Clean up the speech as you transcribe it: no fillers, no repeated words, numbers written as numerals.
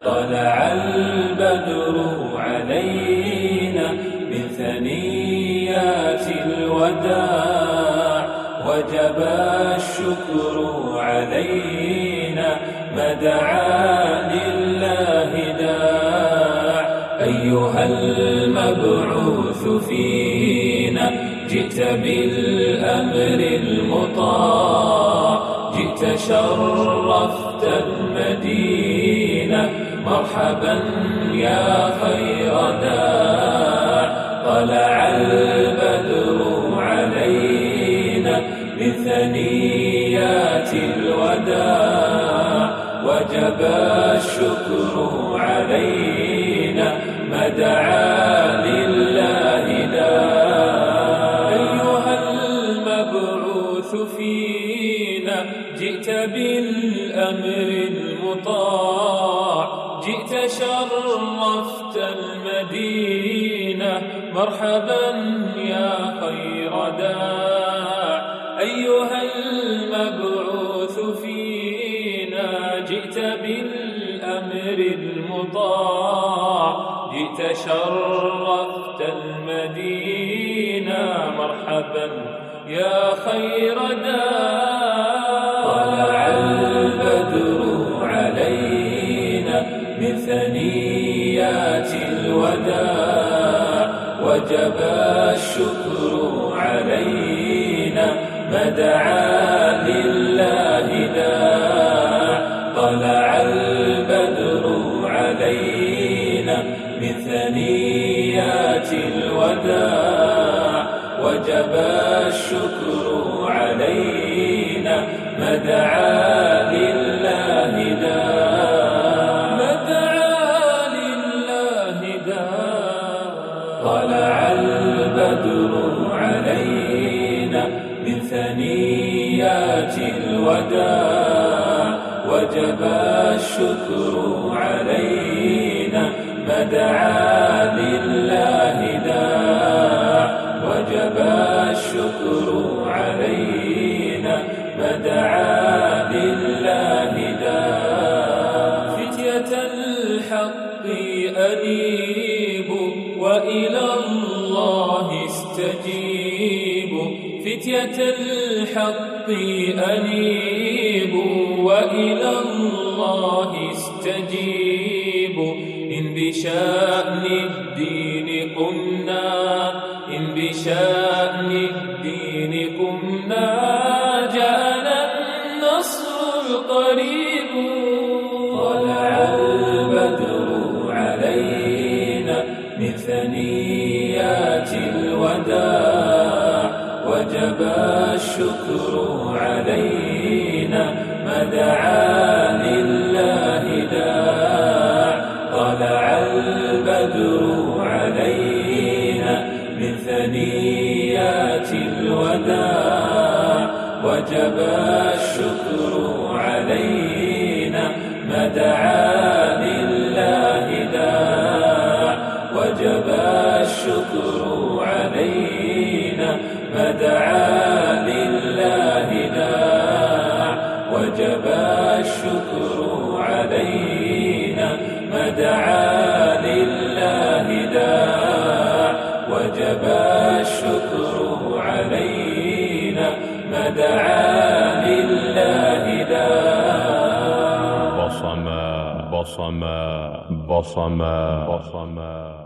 طلع البدر علينا من ثنيات الوداع، وجب الشكر علينا ما دعا لله داع. أيها المبعوث فينا جئت بالأمر المطاع، جئت شرفت المدينة مرحبا يا خير داع. طلع البدر علينا من ثنيات الوداع، وجب الشكر علينا ما دعا لله داع. أيها المبعوث فينا جئت بالأمر المطاع، جئت شرفت المدينة مرحبا يا خير داع. أيها المبعوث فينا جئت بالأمر المطاع، جئت شرفت المدينة مرحبا يا خير داع. طلع البدر علينا من ثنيات الوداع، وجب الشكر علينا ما دعا لله داع. طلع البدر علينا من ثنيات الوداع، وجب الشكر علينا ما دعا لله داع. ما دعا لله داع. طلع البدر علينا من ثنيات الوداع، وجب الشكر علينا ما دعا لله داع. وجب الشكر علينا ما دعا لله داع. فتية الحق أنيبوا وإلى الله استجيبوا. فتية الحق أنيبوا وإلى الله استجيبوا. إن بشأن الدين قمنا، إن بشأن الدين قمنا، جاءنا النصر القريب. طلع البدر علينا من ثنيات الوداع، وجب الشكر علينا ما دعا لله داع. طلع البدر علينا من ثنيات الوداع، وجب الشكر علينا ما دعا لله داع. وجب الشكر علينا ما دعا لله داع. وجب الشكر علينا ما دعا لله داع. وجب الشكر علينا ما دعا لله داع. بصما بصما بصما بصما